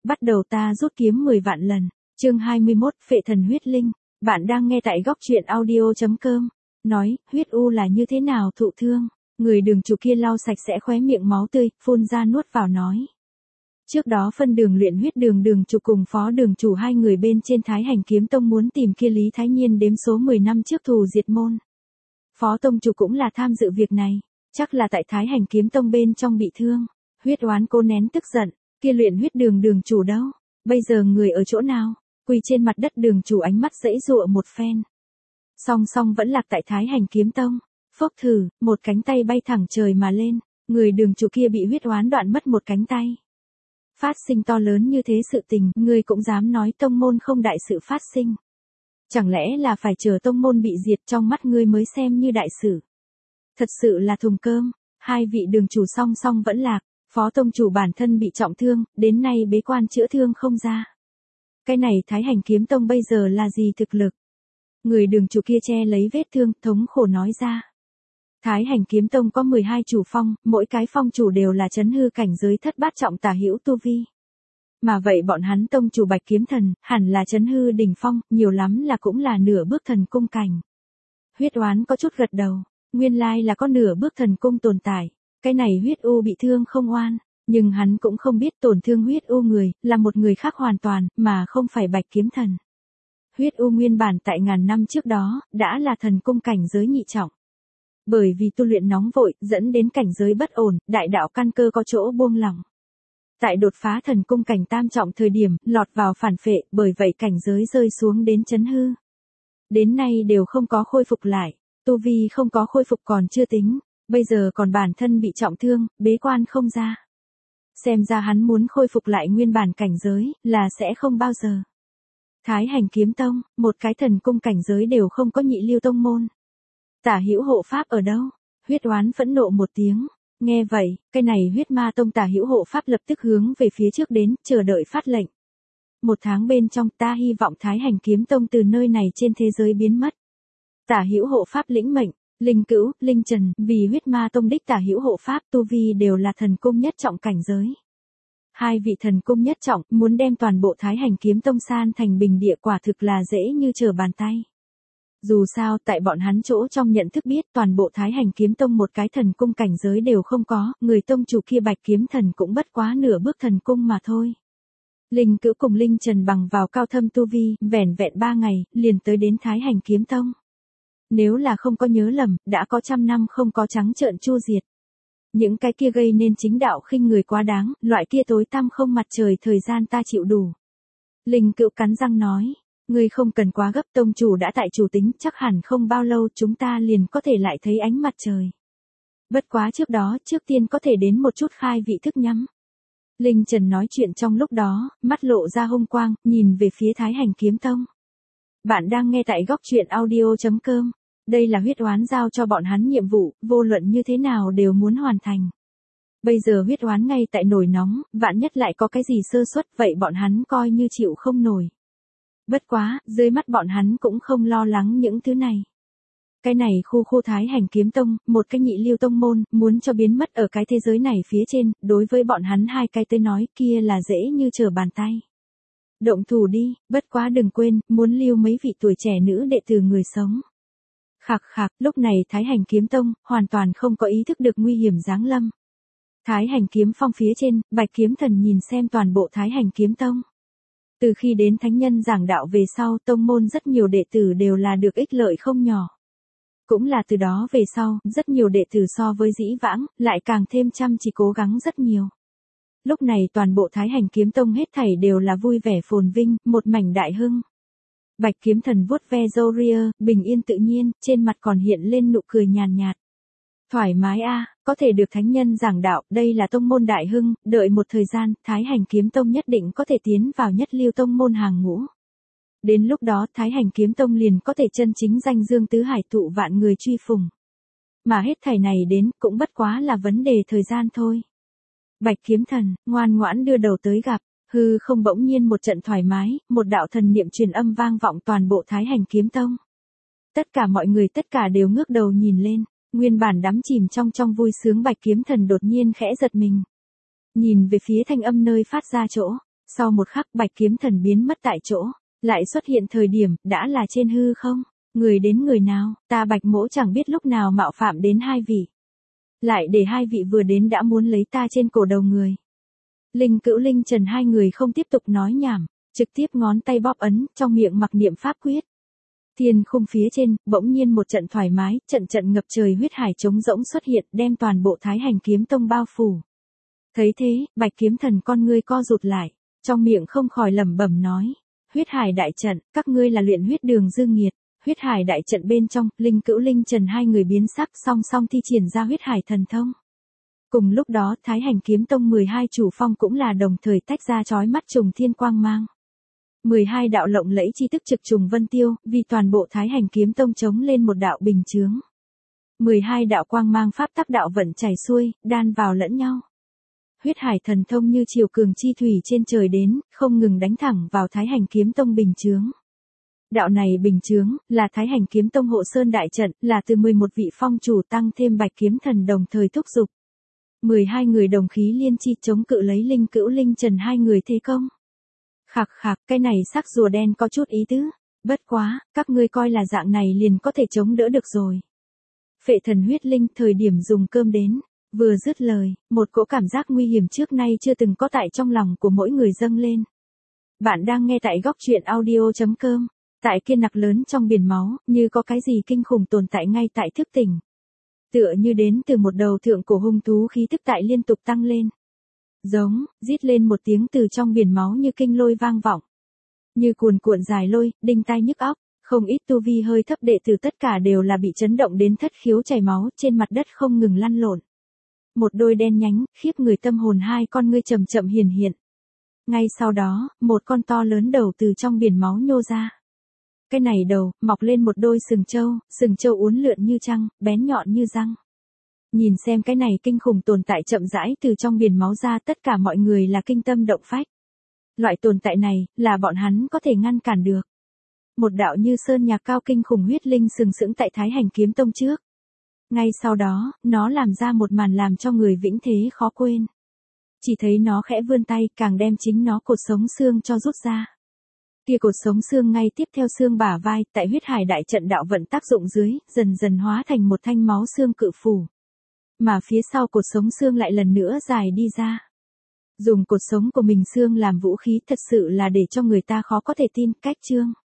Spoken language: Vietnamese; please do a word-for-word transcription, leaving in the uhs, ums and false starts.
bắt đầu ta rút kiếm mười vạn lần. Chương hai mươi mốt, Phệ thần huyết linh. Bạn đang nghe tại góc truyện audio chấm com. Nói, huyết u là như thế nào thụ thương? Người đường chủ kia lau sạch sẽ khóe miệng máu tươi, phun ra nuốt vào nói. Trước đó phân đường luyện huyết đường đường chủ cùng phó đường chủ hai người bên trên Thái Hành Kiếm Tông muốn tìm kia Lý Thái Nhiên đếm số mười năm trước thù diệt môn. Phó tông chủ cũng là tham dự việc này, chắc là tại Thái Hành Kiếm Tông bên trong bị thương. Huyết oán cố nén tức giận, kia luyện huyết đường đường chủ đâu? Bây giờ người ở chỗ nào? Quỳ trên mặt đất đường chủ ánh mắt giãy giụa một phen. Song song vẫn lạc tại Thái Hành Kiếm Tông. Phốc thử, một cánh tay bay thẳng trời mà lên, người đường chủ kia bị huyết oán đoạn mất một cánh tay. Phát sinh to lớn như thế sự tình, ngươi cũng dám nói tông môn không đại sự phát sinh. Chẳng lẽ là phải chờ tông môn bị diệt trong mắt ngươi mới xem như đại sự? Thật sự là thùng cơm, hai vị đường chủ song song vẫn lạc, phó tông chủ bản thân bị trọng thương, đến nay bế quan chữa thương không ra. Cái này Thái Hành Kiếm Tông bây giờ là gì thực lực? Người đường chủ kia che lấy vết thương, thống khổ nói ra. Thái Hành Kiếm Tông có mười hai chủ phong, mỗi cái phong chủ đều là chấn hư cảnh giới thất bát trọng tả hữu tu vi. Mà vậy bọn hắn tông chủ Bạch Kiếm Thần, hẳn là chấn hư đỉnh phong, nhiều lắm là cũng là nửa bước thần cung cảnh. Huyết oán có chút gật đầu, nguyên lai là có nửa bước thần cung tồn tại, cái này huyết u bị thương không oan, nhưng hắn cũng không biết tổn thương huyết u người, là một người khác hoàn toàn, mà không phải Bạch Kiếm Thần. Huyết u nguyên bản tại ngàn năm trước đó, đã là thần cung cảnh giới nhị trọng. Bởi vì tu luyện nóng vội, dẫn đến cảnh giới bất ổn, đại đạo căn cơ có chỗ buông lỏng. Tại đột phá thần cung cảnh tam trọng thời điểm, lọt vào phản phệ, bởi vậy cảnh giới rơi xuống đến chấn hư. Đến nay đều không có khôi phục lại, tu vi không có khôi phục còn chưa tính, bây giờ còn bản thân bị trọng thương, bế quan không ra. Xem ra hắn muốn khôi phục lại nguyên bản cảnh giới, là sẽ không bao giờ. Thái Hành Kiếm Tông, một cái thần cung cảnh giới đều không có nhị lưu tông môn. Tả hữu hộ pháp ở đâu? Huyết oán phẫn nộ một tiếng. Nghe vậy, cái này huyết ma tông tả hữu hộ pháp lập tức hướng về phía trước đến, chờ đợi phát lệnh. Một tháng bên trong ta hy vọng Thái Hành Kiếm Tông từ nơi này trên thế giới biến mất. Tả hữu hộ pháp lĩnh mệnh, Linh Cữu, Linh Trần, vì huyết ma tông đích tả hữu hộ pháp tu vi đều là thần cung nhất trọng cảnh giới. Hai vị thần cung nhất trọng muốn đem toàn bộ Thái Hành Kiếm Tông san thành bình địa quả thực là dễ như trở bàn tay. Dù sao, tại bọn hắn chỗ trong nhận thức biết toàn bộ Thái Hành Kiếm Tông một cái thần cung cảnh giới đều không có, người tông chủ kia Bạch Kiếm Thần cũng bất quá nửa bước thần cung mà thôi. Linh Cữu cùng Linh Trần bằng vào cao thâm tu vi, vẻn vẹn ba ngày, liền tới đến Thái Hành Kiếm Tông. Nếu là không có nhớ lầm, đã có trăm năm không có trắng trợn chu diệt. Những cái kia gây nên chính đạo khinh người quá đáng, loại kia tối tăm không mặt trời thời gian ta chịu đủ. Linh Cữu cắn răng nói. Ngươi không cần quá gấp, tông chủ đã tại chủ tính, chắc hẳn không bao lâu chúng ta liền có thể lại thấy ánh mặt trời. Bất quá trước đó, trước tiên có thể đến một chút khai vị thức nhắm. Linh Trần nói chuyện trong lúc đó, mắt lộ ra hung quang, nhìn về phía Thái Hành Kiếm Tông. Bạn đang nghe tại góc truyện audio chấm com. Đây là huyết oán giao cho bọn hắn nhiệm vụ, vô luận như thế nào đều muốn hoàn thành. Bây giờ huyết oán ngay tại nổi nóng, vạn nhất lại có cái gì sơ suất, vậy bọn hắn coi như chịu không nổi. Bất quá, dưới mắt bọn hắn cũng không lo lắng những thứ này. Cái này khu khu Thái Hành Kiếm Tông, một cái nhị lưu tông môn, muốn cho biến mất ở cái thế giới này phía trên, đối với bọn hắn hai cái tới nói kia là dễ như trở bàn tay. Động thủ đi, bất quá đừng quên, muốn lưu mấy vị tuổi trẻ nữ đệ tử người sống. Khạc khạc, lúc này Thái Hành Kiếm Tông, hoàn toàn không có ý thức được nguy hiểm giáng lâm. Thái Hành Kiếm Phong phía trên, Bạch Kiếm Thần nhìn xem toàn bộ Thái Hành Kiếm Tông. Từ khi đến thánh nhân giảng đạo về sau, tông môn rất nhiều đệ tử đều là được ích lợi không nhỏ. Cũng là từ đó về sau, rất nhiều đệ tử so với dĩ vãng, lại càng thêm chăm chỉ cố gắng rất nhiều. Lúc này toàn bộ Thái Hành Kiếm Tông hết thảy đều là vui vẻ phồn vinh, một mảnh đại hưng. Bạch Kiếm Thần vuốt ve râu ria, bình yên tự nhiên, trên mặt còn hiện lên nụ cười nhàn nhạt. Thoải mái a, có thể được thánh nhân giảng đạo, đây là tông môn đại hưng, đợi một thời gian, Thái Hành Kiếm Tông nhất định có thể tiến vào nhất lưu tông môn hàng ngũ. Đến lúc đó, Thái Hành Kiếm Tông liền có thể chân chính danh dương tứ hải tụ vạn người truy phùng. Mà hết thảy này đến, cũng bất quá là vấn đề thời gian thôi. Bạch Kiếm Thần, ngoan ngoãn đưa đầu tới gặp, hư không bỗng nhiên một trận thoải mái, một đạo thần niệm truyền âm vang vọng toàn bộ Thái Hành Kiếm Tông. Tất cả mọi người tất cả đều ngước đầu nhìn lên. Nguyên bản đắm chìm trong trong vui sướng Bạch Kiếm Thần đột nhiên khẽ giật mình. Nhìn về phía thanh âm nơi phát ra chỗ, Sau một khắc bạch kiếm thần biến mất tại chỗ, lại xuất hiện thời điểm đã là trên hư không. Người đến người nào, ta bạch mỗ chẳng biết lúc nào mạo phạm đến hai vị. Lại để hai vị vừa đến đã muốn lấy ta trên cổ đầu người. Linh Cữu Linh Trần hai người không tiếp tục nói nhảm, trực tiếp ngón tay bóp ấn, trong miệng mặc niệm pháp quyết. Thiên khung phía trên, bỗng nhiên một trận thoải mái, trận trận ngập trời huyết hải trống rỗng xuất hiện, đem toàn bộ Thái Hành Kiếm Tông bao phủ. Thấy thế, bạch kiếm thần con ngươi co rụt lại, trong miệng không khỏi lẩm bẩm nói. Huyết hải đại trận, các ngươi là luyện huyết đường dương nghiệt. Huyết hải đại trận bên trong, Linh Cữu Linh Trần hai người biến sắc song song thi triển ra huyết hải thần thông. Cùng lúc đó, Thái Hành Kiếm Tông mười hai chủ phong cũng là đồng thời tách ra chói mắt trùng thiên quang mang. mười hai đạo lộng lẫy chi tức trực trùng vân tiêu, vì toàn bộ Thái Hành Kiếm Tông chống lên một đạo bình chướng. mười hai đạo quang mang pháp tắc đạo vận chảy xuôi, đan vào lẫn nhau. Huyết hải thần thông như chiều cường chi thủy trên trời đến, không ngừng đánh thẳng vào Thái Hành Kiếm Tông bình chướng. Đạo này bình chướng, là Thái Hành Kiếm Tông hộ sơn đại trận, là từ mười một vị phong chủ tăng thêm bạch kiếm thần đồng thời thúc giục. mười hai người đồng khí liên chi chống cự lấy Linh Cữu Linh Trần hai người thế công. Khạc khạc, cái này sắc rùa đen có chút ý tứ. Bất quá, các ngươi coi là dạng này liền có thể chống đỡ được rồi. Phệ thần huyết linh thời điểm dùng cơm đến. Vừa dứt lời, một cỗ cảm giác nguy hiểm trước nay chưa từng có tại trong lòng của mỗi người dâng lên. Bạn đang nghe tại góc truyện audio chấm com. Tại kia nặc lớn trong biển máu, như có cái gì kinh khủng tồn tại ngay tại thức tỉnh. Tựa như đến từ một đầu thượng cổ hung thú khí tức tại liên tục tăng lên. Giống, rít lên một tiếng từ trong biển máu như kinh lôi vang vọng. Như cuồn cuộn dài lôi, đinh tai nhức óc, không ít tu vi hơi thấp đệ tử tất cả đều là bị chấn động đến thất khiếu chảy máu, trên mặt đất không ngừng lăn lộn. Một đôi đen nhánh, khiếp người tâm hồn hai con ngươi chậm chậm hiển hiện. Ngay sau đó, một con to lớn đầu từ trong biển máu nhô ra. Cái này đầu, mọc lên một đôi sừng trâu, sừng trâu uốn lượn như trăng, bén nhọn như răng. Nhìn xem cái này kinh khủng tồn tại chậm rãi từ trong biển máu ra, tất cả mọi người là kinh tâm động phách. Loại tồn tại này, là bọn hắn có thể ngăn cản được. Một đạo như sơn nhạc cao kinh khủng huyết linh sừng sững tại Thái Hành Kiếm Tông trước. Ngay sau đó, nó làm ra một màn làm cho người vĩnh thế khó quên. Chỉ thấy nó khẽ vươn tay, càng đem chính nó cột sống xương cho rút ra. Kia cột sống xương ngay tiếp theo xương bả vai, tại huyết hải đại trận đạo vận tác dụng dưới, dần dần hóa thành một thanh máu xương cự phủ. Mà phía sau cột sống xương lại lần nữa dài đi ra. Dùng cột sống của mình xương làm vũ khí thật sự là để cho người ta khó có thể tin. Cách chương